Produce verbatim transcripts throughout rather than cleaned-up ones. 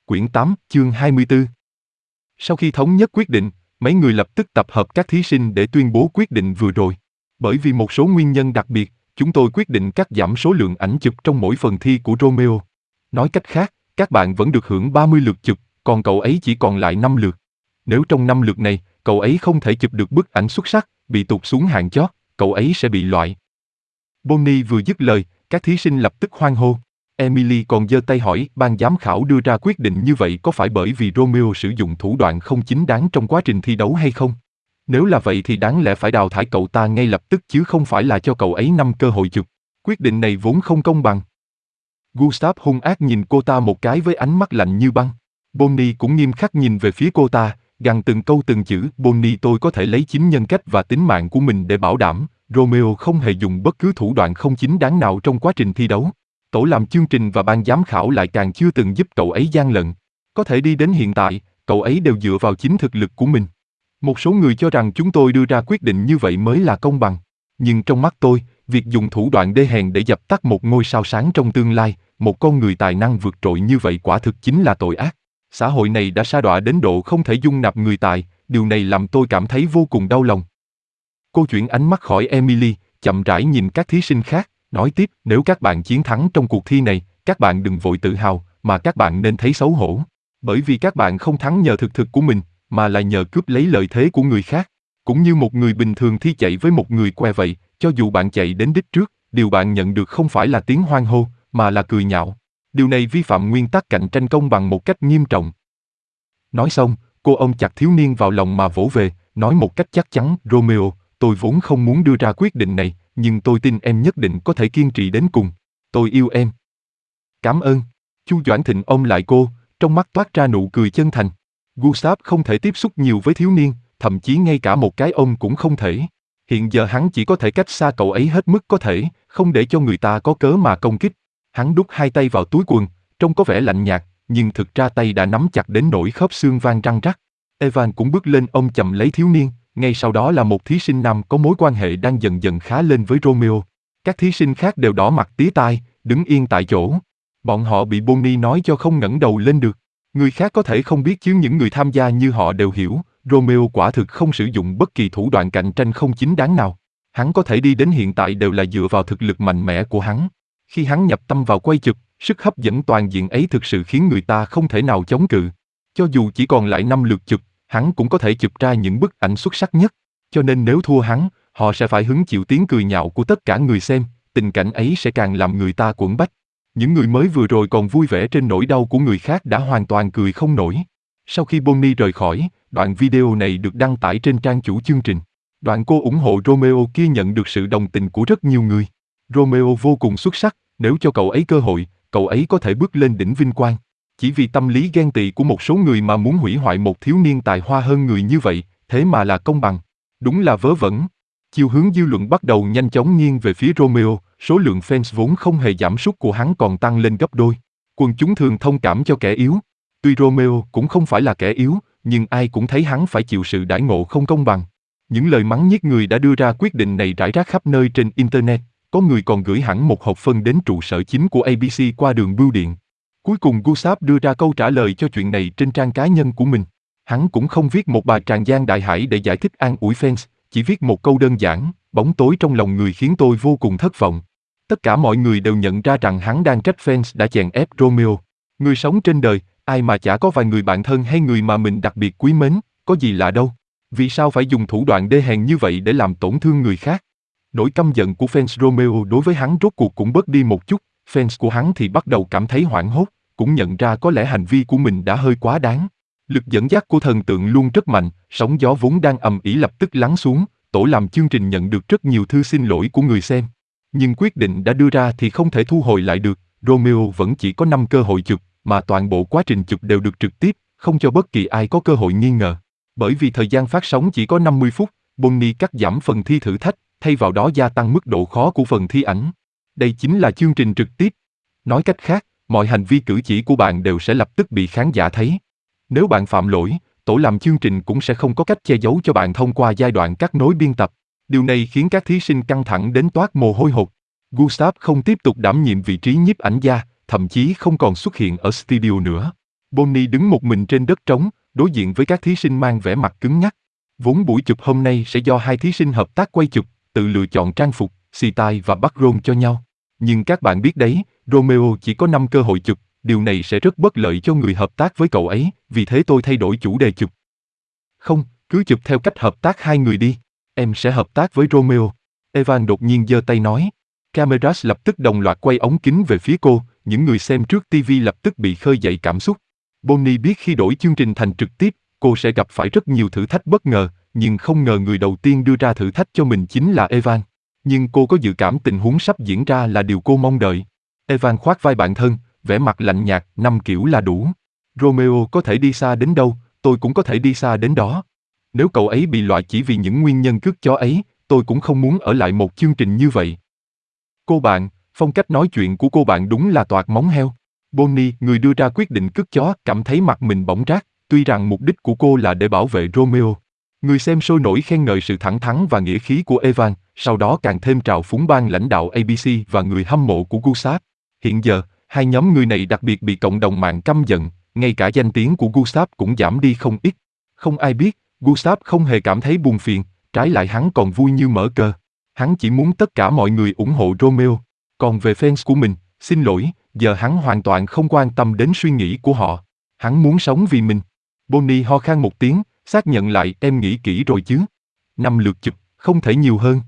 quyển tám, chương hai mươi tư. Sau khi thống nhất quyết định, mấy người lập tức tập hợp các thí sinh để tuyên bố quyết định vừa rồi. Bởi vì một số nguyên nhân đặc biệt, chúng tôi quyết định cắt giảm số lượng ảnh chụp trong mỗi phần thi của Romeo. Nói cách khác, các bạn vẫn được hưởng ba mươi lượt chụp, còn cậu ấy chỉ còn lại năm lượt. Nếu trong năm lượt này, cậu ấy không thể chụp được bức ảnh xuất sắc, bị tụt xuống hạng chót, cậu ấy sẽ bị loại. Bonnie vừa dứt lời, các thí sinh lập tức hoan hô. Emily còn giơ tay hỏi ban giám khảo đưa ra quyết định như vậy có phải bởi vì Romeo sử dụng thủ đoạn không chính đáng trong quá trình thi đấu hay không? Nếu là vậy thì đáng lẽ phải đào thải cậu ta ngay lập tức chứ không phải là cho cậu ấy năm cơ hội chụp. Quyết định này vốn không công bằng. Gustav hung ác nhìn cô ta một cái với ánh mắt lạnh như băng. Bonnie cũng nghiêm khắc nhìn về phía cô ta, gằn từng câu từng chữ. Bonnie, tôi có thể lấy chính nhân cách và tính mạng của mình để bảo đảm, Romeo không hề dùng bất cứ thủ đoạn không chính đáng nào trong quá trình thi đấu. Tổ làm chương trình và ban giám khảo lại càng chưa từng giúp cậu ấy gian lận. Có thể đi đến hiện tại, cậu ấy đều dựa vào chính thực lực của mình. Một số người cho rằng chúng tôi đưa ra quyết định như vậy mới là công bằng. Nhưng trong mắt tôi, việc dùng thủ đoạn đê hèn để dập tắt một ngôi sao sáng trong tương lai, một con người tài năng vượt trội như vậy quả thực chính là tội ác. Xã hội này đã sa đọa đến độ không thể dung nạp người tài, điều này làm tôi cảm thấy vô cùng đau lòng. Cô chuyển ánh mắt khỏi Emily, chậm rãi nhìn các thí sinh khác, nói tiếp, nếu các bạn chiến thắng trong cuộc thi này, các bạn đừng vội tự hào, mà các bạn nên thấy xấu hổ. Bởi vì các bạn không thắng nhờ thực thực của mình, mà là nhờ cướp lấy lợi thế của người khác. Cũng như một người bình thường thi chạy với một người que vậy, cho dù bạn chạy đến đích trước, điều bạn nhận được không phải là tiếng hoan hô, mà là cười nhạo. Điều này vi phạm nguyên tắc cạnh tranh công bằng một cách nghiêm trọng. Nói xong, cô ôm chặt thiếu niên vào lòng mà vỗ về, nói một cách chắc chắn, Romeo, tôi vốn không muốn đưa ra quyết định này, nhưng tôi tin em nhất định có thể kiên trì đến cùng. Tôi yêu em. Cảm ơn. Chu Doãn Thịnh ôm lại cô, trong mắt toát ra nụ cười chân thành. Gustav không thể tiếp xúc nhiều với thiếu niên, thậm chí ngay cả một cái ôm cũng không thể. Hiện giờ hắn chỉ có thể cách xa cậu ấy hết mức có thể, không để cho người ta có cớ mà công kích. Hắn đút hai tay vào túi quần, trông có vẻ lạnh nhạt, nhưng thực ra tay đã nắm chặt đến nỗi khớp xương vang răng rắc. Evan cũng bước lên ôm chầm lấy thiếu niên, ngay sau đó là một thí sinh nam có mối quan hệ đang dần dần khá lên với Romeo. Các thí sinh khác đều đỏ mặt tía tai, đứng yên tại chỗ. Bọn họ bị Bonnie nói cho không ngẩng đầu lên được. Người khác có thể không biết chứ những người tham gia như họ đều hiểu, Romeo quả thực không sử dụng bất kỳ thủ đoạn cạnh tranh không chính đáng nào. Hắn có thể đi đến hiện tại đều là dựa vào thực lực mạnh mẽ của hắn. Khi hắn nhập tâm vào quay chụp, sức hấp dẫn toàn diện ấy thực sự khiến người ta không thể nào chống cự. Cho dù chỉ còn lại năm lượt chụp, hắn cũng có thể chụp ra những bức ảnh xuất sắc nhất. Cho nên nếu thua hắn, họ sẽ phải hứng chịu tiếng cười nhạo của tất cả người xem, tình cảnh ấy sẽ càng làm người ta quẫn bách. Những người mới vừa rồi còn vui vẻ trên nỗi đau của người khác đã hoàn toàn cười không nổi. Sau khi Bonnie rời khỏi, đoạn video này được đăng tải trên trang chủ chương trình. Đoạn cô ủng hộ Romeo kia nhận được sự đồng tình của rất nhiều người. Romeo vô cùng xuất sắc, nếu cho cậu ấy cơ hội, cậu ấy có thể bước lên đỉnh vinh quang. Chỉ vì tâm lý ghen tị của một số người mà muốn hủy hoại một thiếu niên tài hoa hơn người như vậy, thế mà là công bằng. Đúng là vớ vẩn. Chiều hướng dư luận bắt đầu nhanh chóng nghiêng về phía Romeo, số lượng fans vốn không hề giảm sút của hắn còn tăng lên gấp đôi. Quần chúng thường thông cảm cho kẻ yếu. Tuy Romeo cũng không phải là kẻ yếu, nhưng ai cũng thấy hắn phải chịu sự đãi ngộ không công bằng. Những lời mắng nhiếc người đã đưa ra quyết định này rải rác khắp nơi trên Internet, có người còn gửi hẳn một hộp phân đến trụ sở chính của a bê xê qua đường bưu điện. Cuối cùng Gustav đưa ra câu trả lời cho chuyện này trên trang cá nhân của mình. Hắn cũng không viết một bài tràng gian đại hải để giải thích an ủi fans, chỉ viết một câu đơn giản, bóng tối trong lòng người khiến tôi vô cùng thất vọng. Tất cả mọi người đều nhận ra rằng hắn đang trách fans đã chèn ép Romeo. Người sống trên đời, ai mà chả có vài người bạn thân hay người mà mình đặc biệt quý mến, có gì lạ đâu. Vì sao phải dùng thủ đoạn đê hèn như vậy để làm tổn thương người khác? Nỗi căm giận của fans Romeo đối với hắn rốt cuộc cũng bớt đi một chút, fans của hắn thì bắt đầu cảm thấy hoảng hốt, cũng nhận ra có lẽ hành vi của mình đã hơi quá đáng. Lực dẫn dắt của thần tượng luôn rất mạnh, sóng gió vốn đang ầm ĩ lập tức lắng xuống, tổ làm chương trình nhận được rất nhiều thư xin lỗi của người xem. Nhưng quyết định đã đưa ra thì không thể thu hồi lại được, Romeo vẫn chỉ có năm cơ hội chụp, mà toàn bộ quá trình chụp đều được trực tiếp, không cho bất kỳ ai có cơ hội nghi ngờ. Bởi vì thời gian phát sóng chỉ có năm mươi phút, Bonnie cắt giảm phần thi thử thách, thay vào đó gia tăng mức độ khó của phần thi ảnh. Đây chính là chương trình trực tiếp. Nói cách khác, mọi hành vi cử chỉ của bạn đều sẽ lập tức bị khán giả thấy. Nếu bạn phạm lỗi, tổ làm chương trình cũng sẽ không có cách che giấu cho bạn thông qua giai đoạn cắt nối biên tập. Điều này khiến các thí sinh căng thẳng đến toát mồ hôi hột. Gustav không tiếp tục đảm nhiệm vị trí nhiếp ảnh gia, thậm chí không còn xuất hiện ở studio nữa. Bonnie đứng một mình trên đất trống, đối diện với các thí sinh mang vẻ mặt cứng nhắc. Vốn buổi chụp hôm nay sẽ do hai thí sinh hợp tác quay chụp, tự lựa chọn trang phục, xì tai và background cho nhau. Nhưng các bạn biết đấy, Romeo chỉ có năm cơ hội chụp, điều này sẽ rất bất lợi cho người hợp tác với cậu ấy, vì thế tôi thay đổi chủ đề chụp. Không, cứ chụp theo cách hợp tác hai người đi. Em sẽ hợp tác với Romeo. Evan đột nhiên giơ tay nói. Cameras lập tức đồng loạt quay ống kính về phía cô, những người xem trước ti vi lập tức bị khơi dậy cảm xúc. Bonnie biết khi đổi chương trình thành trực tiếp, cô sẽ gặp phải rất nhiều thử thách bất ngờ, nhưng không ngờ người đầu tiên đưa ra thử thách cho mình chính là Evan. Nhưng cô có dự cảm tình huống sắp diễn ra là điều cô mong đợi. Evan khoác vai bạn thân, vẻ mặt lạnh nhạt, năm kiểu là đủ. Romeo có thể đi xa đến đâu, tôi cũng có thể đi xa đến đó. Nếu cậu ấy bị loại chỉ vì những nguyên nhân cướp chó ấy, tôi cũng không muốn ở lại một chương trình như vậy. Cô bạn, phong cách nói chuyện của cô bạn đúng là toạc móng heo. Bonnie, người đưa ra quyết định cướp chó, cảm thấy mặt mình bỏng rát, tuy rằng mục đích của cô là để bảo vệ Romeo. Người xem sôi nổi khen ngợi sự thẳng thắn và nghĩa khí của Evan, sau đó càng thêm trào phúng ban lãnh đạo a bê xê và người hâm mộ của Gustav. Hiện giờ, hai nhóm người này đặc biệt bị cộng đồng mạng căm giận, ngay cả danh tiếng của Gustav cũng giảm đi không ít. Không ai biết, Gustav không hề cảm thấy buồn phiền, trái lại hắn còn vui như mở cờ. Hắn chỉ muốn tất cả mọi người ủng hộ Romeo. Còn về fans của mình, xin lỗi, giờ hắn hoàn toàn không quan tâm đến suy nghĩ của họ. Hắn muốn sống vì mình. Bonnie ho khan một tiếng, xác nhận lại, em nghĩ kỹ rồi chứ. Năm lượt chụp, không thể nhiều hơn.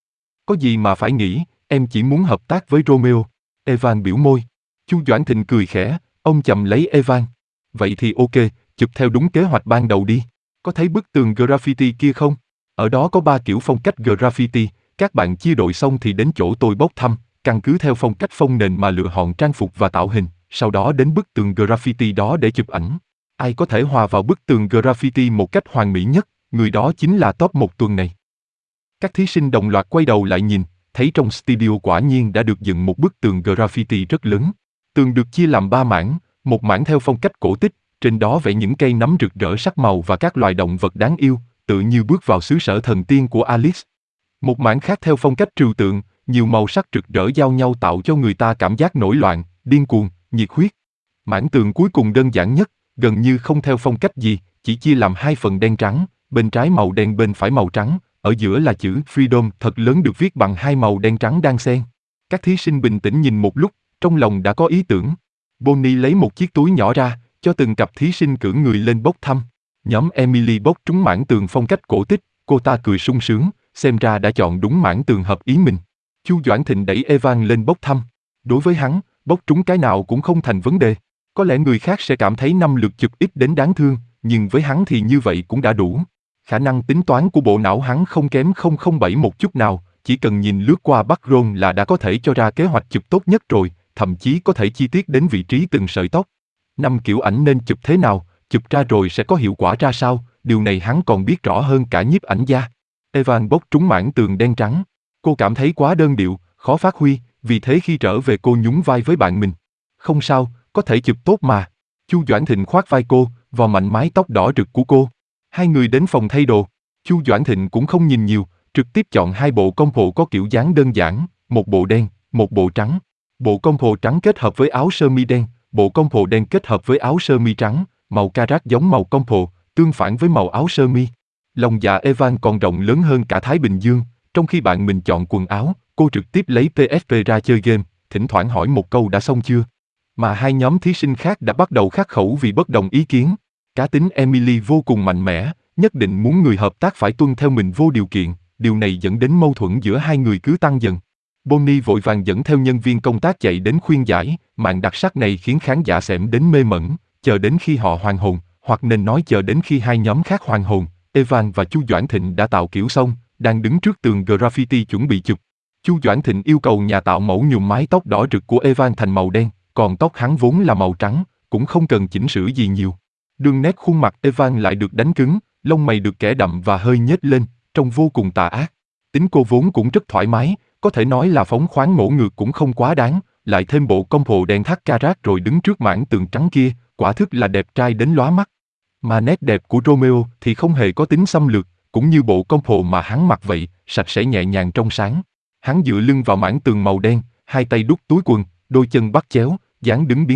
Có gì mà phải nghĩ, em chỉ muốn hợp tác với Romeo. Evan biểu môi. Chu Doãn Thịnh cười khẽ, ông chầm lấy Evan. Vậy thì ok, chụp theo đúng kế hoạch ban đầu đi. Có thấy bức tường graffiti kia không? Ở đó có ba kiểu phong cách graffiti, các bạn chia đội xong thì đến chỗ tôi bốc thăm, căn cứ theo phong cách phông nền mà lựa chọn trang phục và tạo hình, sau đó đến bức tường graffiti đó để chụp ảnh. Ai có thể hòa vào bức tường graffiti một cách hoàn mỹ nhất, người đó chính là top một tuần này. Các thí sinh đồng loạt quay đầu lại nhìn, thấy trong studio quả nhiên đã được dựng một bức tường graffiti rất lớn. Tường được chia làm ba mảng, một mảng theo phong cách cổ tích, trên đó vẽ những cây nấm rực rỡ sắc màu và các loài động vật đáng yêu, tự như bước vào xứ sở thần tiên của Alice. Một mảng khác theo phong cách trừu tượng, nhiều màu sắc rực rỡ giao nhau tạo cho người ta cảm giác nổi loạn, điên cuồng, nhiệt huyết. Mảng tường cuối cùng đơn giản nhất, gần như không theo phong cách gì, chỉ chia làm hai phần đen trắng, bên trái màu đen bên phải màu trắng, ở giữa là chữ Freedom thật lớn được viết bằng hai màu đen trắng đan xen. Các thí sinh bình tĩnh nhìn một lúc, trong lòng đã có ý tưởng. Bonnie lấy một chiếc túi nhỏ ra, cho từng cặp thí sinh cử người lên bốc thăm. Nhóm Emily bốc trúng mảng tường phong cách cổ tích, cô ta cười sung sướng, xem ra đã chọn đúng mảng tường hợp ý mình. Chu Doãn Thịnh đẩy Evan lên bốc thăm. Đối với hắn, bốc trúng cái nào cũng không thành vấn đề. Có lẽ người khác sẽ cảm thấy năm lượt chụp ít đến đáng thương, nhưng với hắn thì như vậy cũng đã đủ. Khả năng tính toán của bộ não hắn không kém không không bảy một chút nào, chỉ cần nhìn lướt qua background là đã có thể cho ra kế hoạch chụp tốt nhất rồi, thậm chí có thể chi tiết đến vị trí từng sợi tóc. Năm kiểu ảnh nên chụp thế nào, chụp ra rồi sẽ có hiệu quả ra sao, điều này hắn còn biết rõ hơn cả nhiếp ảnh gia. Evan bốc trúng mảng tường đen trắng. Cô cảm thấy quá đơn điệu, khó phát huy, vì thế khi trở về cô nhún vai với bạn mình. Không sao, có thể chụp tốt mà. Chu Doãn Thịnh khoác vai cô, vò mạnh mái tóc đỏ rực của cô. Hai người đến phòng thay đồ. Chu Doãn Thịnh cũng không nhìn nhiều, trực tiếp chọn hai bộ combo có kiểu dáng đơn giản, một bộ đen, một bộ trắng. Bộ combo trắng kết hợp với áo sơ mi đen, bộ combo đen kết hợp với áo sơ mi trắng, màu karat giống màu combo, tương phản với màu áo sơ mi. Lòng dạ Evan còn rộng lớn hơn cả Thái Bình Dương, trong khi bạn mình chọn quần áo, cô trực tiếp lấy pê ét pê ra chơi game, thỉnh thoảng hỏi một câu đã xong chưa. Mà hai nhóm thí sinh khác đã bắt đầu khắc khẩu vì bất đồng ý kiến. Cá tính Emily vô cùng mạnh mẽ, nhất định muốn người hợp tác phải tuân theo mình vô điều kiện, điều này dẫn đến mâu thuẫn giữa hai người cứ tăng dần. Bonnie vội vàng dẫn theo nhân viên công tác chạy đến khuyên giải, màn đặc sắc này khiến khán giả xẻm đến mê mẩn, chờ đến khi họ hoàn hồn, hoặc nên nói chờ đến khi hai nhóm khác hoàn hồn, Evan và Chu Doãn Thịnh đã tạo kiểu xong, đang đứng trước tường graffiti chuẩn bị chụp. Chu Doãn Thịnh yêu cầu nhà tạo mẫu nhuộm mái tóc đỏ rực của Evan thành màu đen, còn tóc hắn vốn là màu trắng, cũng không cần chỉnh sửa gì nhiều. Đường nét khuôn mặt Evan lại được đánh cứng, lông mày được kẻ đậm và hơi nhếch lên, trông vô cùng tà ác. Tính cô vốn cũng rất thoải mái, có thể nói là phóng khoáng ngỗ ngược cũng không quá đáng, lại thêm bộ combo đen thắt karat rồi đứng trước mảng tường trắng kia, quả thức là đẹp trai đến lóa mắt. Mà nét đẹp của Romeo thì không hề có tính xâm lược, cũng như bộ combo mà hắn mặc vậy, sạch sẽ nhẹ nhàng trong sáng. Hắn dựa lưng vào mảng tường màu đen, hai tay đút túi quần, đôi chân bắt chéo, dáng đứng biến nhát,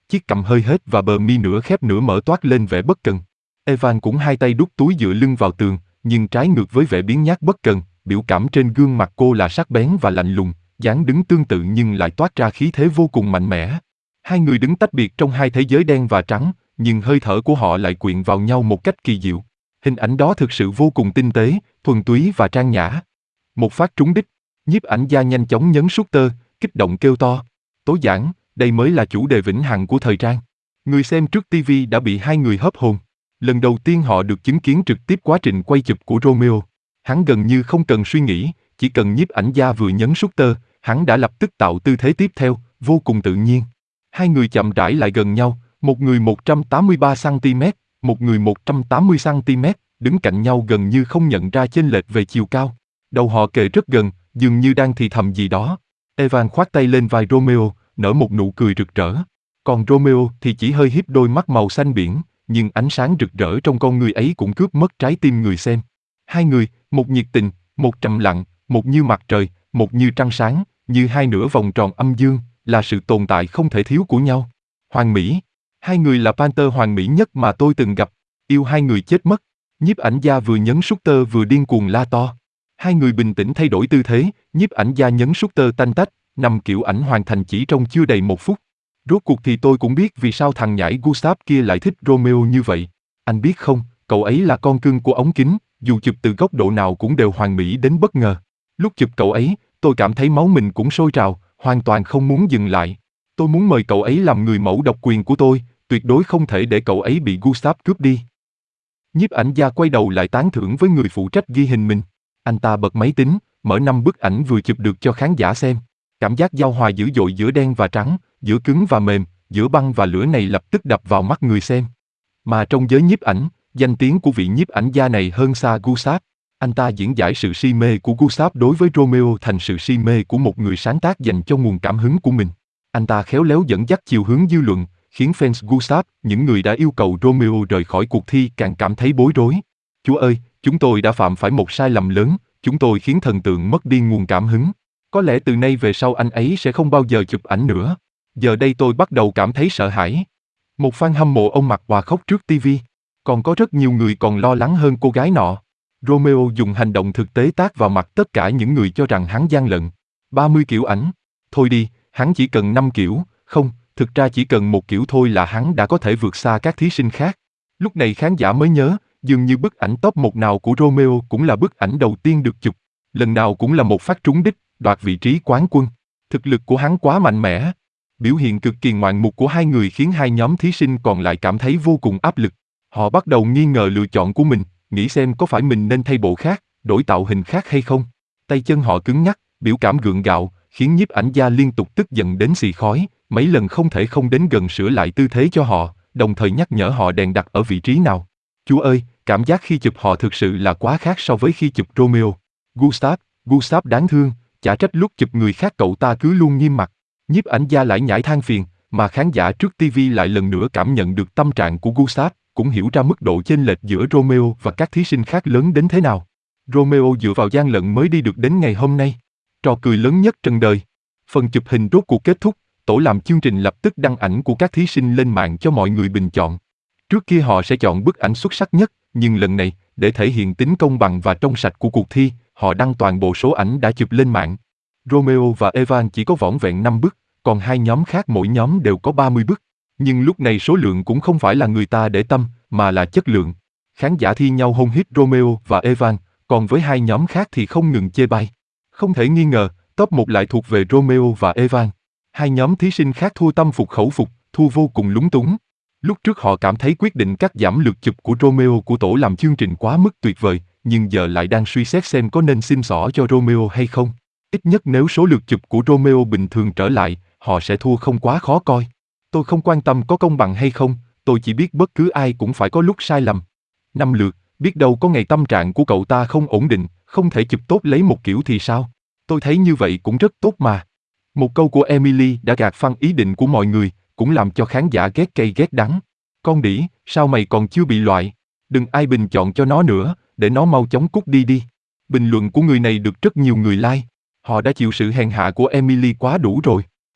chiếc cằm hơi hết và bờ mi nửa khép nửa mở toát lên vẻ bất cần. Evan cũng hai tay đút túi dựa lưng vào tường, nhưng trái ngược với vẻ biếng nhác bất cần, biểu cảm trên gương mặt cô là sắc bén và lạnh lùng, dáng đứng tương tự nhưng lại toát ra khí thế vô cùng mạnh mẽ. Hai người đứng tách biệt trong hai thế giới đen và trắng, nhưng hơi thở của họ lại quyện vào nhau một cách kỳ diệu. Hình ảnh đó thực sự vô cùng tinh tế, thuần túy và trang nhã. Một phát trúng đích, nhiếp ảnh gia nhanh chóng nhấn shooter, kích động kêu to. Tối giản, đây mới là chủ đề vĩnh hằng của thời trang. Người xem trước ti vi đã bị hai người hớp hồn. Lần đầu tiên họ được chứng kiến trực tiếp quá trình quay chụp của Romeo. Hắn gần như không cần suy nghĩ, chỉ cần nhiếp ảnh gia vừa nhấn shooter, hắn đã lập tức tạo tư thế tiếp theo, vô cùng tự nhiên. Hai người chậm rãi lại gần nhau, một người một trăm tám mươi ba xăng ti mét, một người một trăm tám mươi xăng ti mét, đứng cạnh nhau gần như không nhận ra chênh lệch về chiều cao. Đầu họ kề rất gần, dường như đang thì thầm gì đó. Evan khoác tay lên vai Romeo, nở một nụ cười rực rỡ. Còn Romeo thì chỉ hơi híp đôi mắt màu xanh biển, nhưng ánh sáng rực rỡ trong con người ấy cũng cướp mất trái tim người xem. Hai người, một nhiệt tình, một trầm lặng, một như mặt trời, một như trăng sáng, như hai nửa vòng tròn âm dương, là sự tồn tại không thể thiếu của nhau. Hoàn mỹ. Hai người là Panther hoàn mỹ nhất mà tôi từng gặp. Yêu hai người chết mất. Nhiếp ảnh gia vừa nhấn shooter vừa điên cuồng la to. Hai người bình tĩnh thay đổi tư thế, nhiếp ảnh gia nhấn shooter tanh tách, năm kiểu ảnh hoàn thành chỉ trong chưa đầy một phút. Rốt cuộc thì tôi cũng biết vì sao thằng nhãi Gustav kia lại thích Romeo như vậy. Anh biết không, cậu ấy là con cưng của ống kính, dù chụp từ góc độ nào cũng đều hoàn mỹ đến bất ngờ. Lúc chụp cậu ấy, tôi cảm thấy máu mình cũng sôi trào, hoàn toàn không muốn dừng lại. Tôi muốn mời cậu ấy làm người mẫu độc quyền của tôi, tuyệt đối không thể để cậu ấy bị Gustav cướp đi. Nhiếp ảnh gia quay đầu lại tán thưởng với người phụ trách ghi hình mình. Anh ta bật máy tính, mở năm bức ảnh vừa chụp được cho khán giả xem. Cảm giác giao hòa dữ dội giữa đen và trắng, giữa cứng và mềm, giữa băng và lửa này lập tức đập vào mắt người xem. Mà trong giới nhiếp ảnh, danh tiếng của vị nhiếp ảnh gia này hơn xa Gustav. Anh ta diễn giải sự si mê của Gustav đối với Romeo thành sự si mê của một người sáng tác dành cho nguồn cảm hứng của mình. Anh ta khéo léo dẫn dắt chiều hướng dư luận, khiến fans Gustav, những người đã yêu cầu Romeo rời khỏi cuộc thi càng cảm thấy bối rối. Chúa ơi, chúng tôi đã phạm phải một sai lầm lớn, chúng tôi khiến thần tượng mất đi nguồn cảm hứng. Có lẽ từ nay về sau anh ấy sẽ không bao giờ chụp ảnh nữa. Giờ đây tôi bắt đầu cảm thấy sợ hãi. Một fan hâm mộ ông mặc hòa khóc trước ti vi. Còn có rất nhiều người còn lo lắng hơn cô gái nọ. Romeo dùng hành động thực tế tát vào mặt tất cả những người cho rằng hắn gian lận. ba mươi kiểu ảnh. Thôi đi, hắn chỉ cần năm kiểu, không, thực ra chỉ cần một kiểu thôi là hắn đã có thể vượt xa các thí sinh khác. Lúc này khán giả mới nhớ, dường như bức ảnh top một nào của Romeo cũng là bức ảnh đầu tiên được chụp. Lần nào cũng là một phát trúng đích, đoạt vị trí quán quân. Thực lực của hắn quá mạnh mẽ. Biểu hiện cực kỳ ngoạn mục của hai người khiến hai nhóm thí sinh còn lại cảm thấy vô cùng áp lực. Họ bắt đầu nghi ngờ lựa chọn của mình, nghĩ xem có phải mình nên thay bộ khác, đổi tạo hình khác hay không. Tay chân họ cứng nhắc, biểu cảm gượng gạo, khiến nhiếp ảnh gia liên tục tức giận đến xì khói, mấy lần không thể không đến gần sửa lại tư thế cho họ, đồng thời nhắc nhở họ đèn đặt ở vị trí nào. Chúa ơi, cảm giác khi chụp họ thực sự là quá khác so với khi chụp Romeo. Gustav, Gustav đáng thương, chả trách lúc chụp người khác cậu ta cứ luôn nghiêm mặt. Nhiếp ảnh gia lải nhải than phiền, mà khán giả trước ti vi lại lần nữa cảm nhận được tâm trạng của Gustav, cũng hiểu ra mức độ chênh lệch giữa Romeo và các thí sinh khác lớn đến thế nào. Romeo dựa vào gian lận mới đi được đến ngày hôm nay. Trò cười lớn nhất trần đời. Phần chụp hình rốt cuộc kết thúc, tổ làm chương trình lập tức đăng ảnh của các thí sinh lên mạng cho mọi người bình chọn. Trước kia họ sẽ chọn bức ảnh xuất sắc nhất, nhưng lần này, để thể hiện tính công bằng và trong sạch của cuộc thi, họ đăng toàn bộ số ảnh đã chụp lên mạng. Romeo và Evan chỉ có vỏn vẹn năm bức, còn hai nhóm khác mỗi nhóm đều có ba mươi bức. Nhưng lúc này số lượng cũng không phải là người ta để tâm, mà là chất lượng. Khán giả thi nhau hôn hít Romeo và Evan, còn với hai nhóm khác thì không ngừng chê bai. Không thể nghi ngờ, top một lại thuộc về Romeo và Evan. Hai nhóm thí sinh khác thua tâm phục khẩu phục, thua vô cùng lúng túng. Lúc trước họ cảm thấy quyết định cắt giảm lượt chụp của Romeo của tổ làm chương trình quá mức tuyệt vời, nhưng giờ lại đang suy xét xem có nên xin xỏ cho Romeo hay không. Ít nhất nếu số lượt chụp của Romeo bình thường trở lại, họ sẽ thua không quá khó coi. Tôi không quan tâm có công bằng hay không, tôi chỉ biết bất cứ ai cũng phải có lúc sai lầm. Năm lượt, biết đâu có ngày tâm trạng của cậu ta không ổn định, không thể chụp tốt lấy một kiểu thì sao? Tôi thấy như vậy cũng rất tốt mà. Một câu của Emily đã gạt phăng ý định của mọi người, cũng làm cho khán giả ghét cay ghét đắng. Con đĩ, sao mày còn chưa bị loại? Đừng ai bình chọn cho nó nữa, để nó mau chóng cút đi đi. Bình luận của người này được rất nhiều người like. Họ đã chịu sự hèn hạ của Emily quá đủ rồi.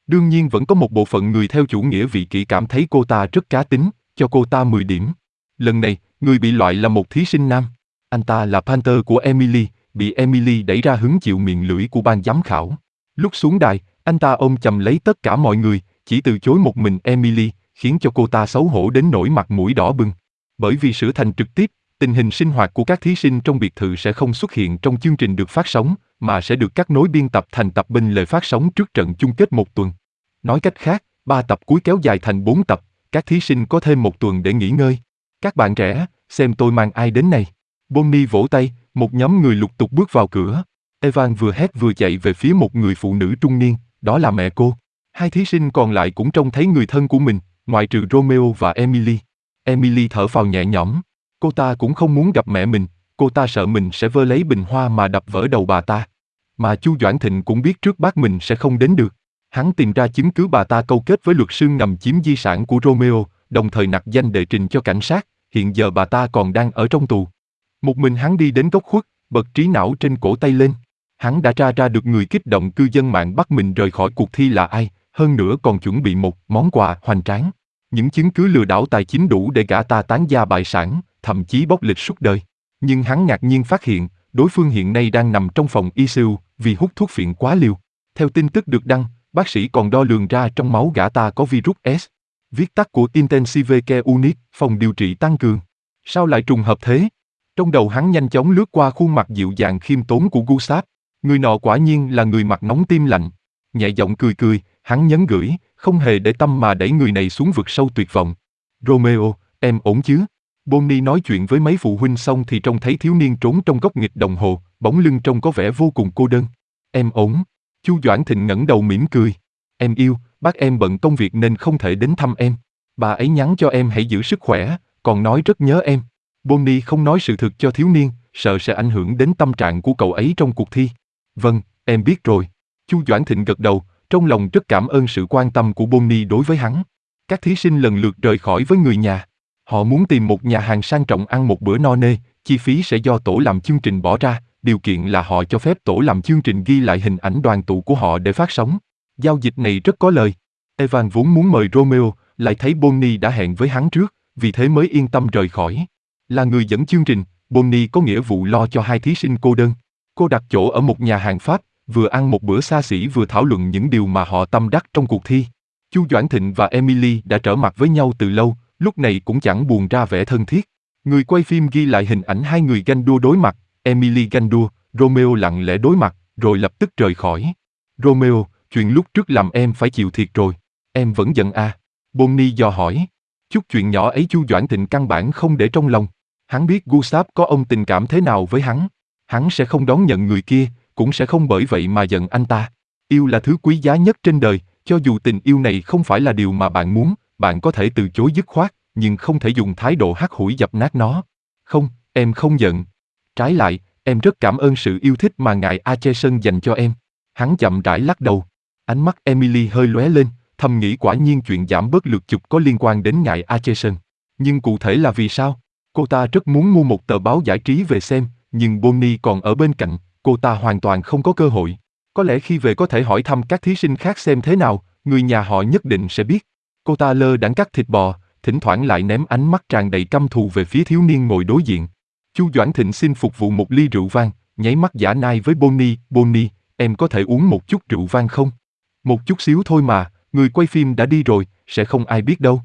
Đương nhiên vẫn có một bộ phận người theo chủ nghĩa vị kỷ cảm thấy cô ta rất cá tính, cho cô ta mười điểm. Lần này, người bị loại là một thí sinh nam. Anh ta là Panther của Emily, bị Emily đẩy ra hứng chịu miệng lưỡi của ban giám khảo. Lúc xuống đài, anh ta ôm chầm lấy tất cả mọi người, chỉ từ chối một mình Emily, khiến cho cô ta xấu hổ đến nỗi mặt mũi đỏ bừng. Bởi vì sửa thành trực tiếp, tình hình sinh hoạt của các thí sinh trong biệt thự sẽ không xuất hiện trong chương trình được phát sóng, mà sẽ được cắt nối biên tập thành tập bên lề phát sóng trước trận chung kết một tuần. Nói cách khác, ba tập cuối kéo dài thành bốn tập, các thí sinh có thêm một tuần để nghỉ ngơi. Các bạn trẻ, xem tôi mang ai đến này. Bonnie vỗ tay, một nhóm người lục tục bước vào cửa. Evan vừa hét vừa chạy về phía một người phụ nữ trung niên, đó là mẹ cô. Hai thí sinh còn lại cũng trông thấy người thân của mình, ngoại trừ Romeo và Emily. Emily thở phào nhẹ nhõm. Cô ta cũng không muốn gặp mẹ mình, cô ta sợ mình sẽ vơ lấy bình hoa mà đập vỡ đầu bà ta. Mà Chu Doãn Thịnh cũng biết trước bác mình sẽ không đến được. Hắn tìm ra chứng cứ bà ta câu kết với luật sư ngầm chiếm di sản của Romeo, đồng thời nặc danh đệ trình cho cảnh sát, hiện giờ bà ta còn đang ở trong tù. Một mình hắn đi đến góc khuất, bật trí não trên cổ tay lên. Hắn đã tra ra được người kích động cư dân mạng bắt mình rời khỏi cuộc thi là ai, hơn nữa còn chuẩn bị một món quà hoành tráng. Những chứng cứ lừa đảo tài chính đủ để gã ta tán gia bại sản, thậm chí bóc lịch suốt đời. Nhưng hắn ngạc nhiên phát hiện, đối phương hiện nay đang nằm trong phòng i xê u vì hút thuốc phiện quá liều. Theo tin tức được đăng, bác sĩ còn đo lường ra trong máu gã ta có virus S. Viết tắt của Intensive Care Unit, phòng điều trị tăng cường. Sao lại trùng hợp thế? Trong đầu hắn nhanh chóng lướt qua khuôn mặt dịu dàng khiêm tốn của Gustav. Người nọ quả nhiên là người mặt nóng tim lạnh. Nhẹ giọng cười cười, hắn nhấn gửi, không hề để tâm mà đẩy người này xuống vực sâu tuyệt vọng. Romeo, em ổn chứ? Bonnie nói chuyện với mấy phụ huynh xong thì trông thấy thiếu niên trốn trong góc nghịch đồng hồ, bóng lưng trông có vẻ vô cùng cô đơn. Em ổn. Chu Doãn Thịnh ngẩng đầu mỉm cười. Em yêu, bác em bận công việc nên không thể đến thăm em. Bà ấy nhắn cho em hãy giữ sức khỏe, còn nói rất nhớ em. Bonnie không nói sự thực cho thiếu niên, sợ sẽ ảnh hưởng đến tâm trạng của cậu ấy trong cuộc thi. Vâng, em biết rồi. Chu Doãn Thịnh gật đầu, trong lòng rất cảm ơn sự quan tâm của Bonnie đối với hắn. Các thí sinh lần lượt rời khỏi với người nhà. Họ muốn tìm một nhà hàng sang trọng ăn một bữa no nê, chi phí sẽ do tổ làm chương trình bỏ ra, điều kiện là họ cho phép tổ làm chương trình ghi lại hình ảnh đoàn tụ của họ để phát sóng. Giao dịch này rất có lời. Evan vốn muốn mời Romeo, lại thấy Bonnie đã hẹn với hắn trước, vì thế mới yên tâm rời khỏi. Là người dẫn chương trình, Bonnie có nghĩa vụ lo cho hai thí sinh cô đơn. Cô đặt chỗ ở một nhà hàng Pháp, vừa ăn một bữa xa xỉ vừa thảo luận những điều mà họ tâm đắc trong cuộc thi. Chu Doãn Thịnh và Emily đã trở mặt với nhau từ lâu, lúc này cũng chẳng buồn ra vẻ thân thiết. Người quay phim ghi lại hình ảnh hai người ganh đua đối mặt, Emily ganh đua, Romeo lặng lẽ đối mặt, rồi lập tức rời khỏi. Romeo, chuyện lúc trước làm em phải chịu thiệt rồi. Em vẫn giận à? Bonnie dò hỏi. Chút chuyện nhỏ ấy Chu Doãn Thịnh căn bản không để trong lòng. Hắn biết Gustav có ông tình cảm thế nào với hắn. Hắn sẽ không đón nhận người kia, cũng sẽ không bởi vậy mà giận anh ta. Yêu là thứ quý giá nhất trên đời, cho dù tình yêu này không phải là điều mà bạn muốn, bạn có thể từ chối dứt khoát, nhưng không thể dùng thái độ hắt hủi dập nát nó. Không, em không giận. Trái lại, em rất cảm ơn sự yêu thích mà ngài Acheson dành cho em. Hắn chậm rãi lắc đầu. Ánh mắt Emily hơi lóe lên, thầm nghĩ quả nhiên chuyện giảm bớt lượt chụp có liên quan đến ngài Acheson. Nhưng cụ thể là vì sao? Cô ta rất muốn mua một tờ báo giải trí về xem, nhưng Bonnie còn ở bên cạnh, cô ta hoàn toàn không có cơ hội. Có lẽ khi về có thể hỏi thăm các thí sinh khác xem thế nào, người nhà họ nhất định sẽ biết. Cô ta lơ đãng cắt thịt bò, thỉnh thoảng lại ném ánh mắt tràn đầy căm thù về phía thiếu niên ngồi đối diện. Chu Doãn Thịnh xin phục vụ một ly rượu vang, nháy mắt dã nai với Bonnie. Bonnie, em có thể uống một chút rượu vang không? Một chút xíu thôi mà, người quay phim đã đi rồi, sẽ không ai biết đâu.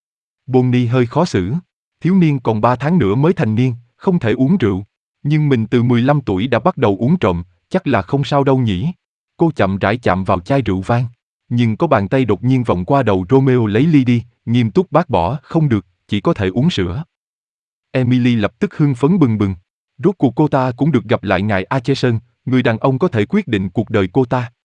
Bonnie hơi khó xử. Thiếu niên còn ba tháng nữa mới thành niên, không thể uống rượu. Nhưng mình từ mười lăm tuổi đã bắt đầu uống trộm, chắc là không sao đâu nhỉ. Cô chậm rãi chạm vào chai rượu vang. Nhưng có bàn tay đột nhiên vòng qua đầu Romeo lấy ly đi, nghiêm túc bác bỏ, không được, chỉ có thể uống sữa. Emily lập tức hưng phấn bừng bừng. Rốt cuộc cô ta cũng được gặp lại ngài Acheson, người đàn ông có thể quyết định cuộc đời cô ta.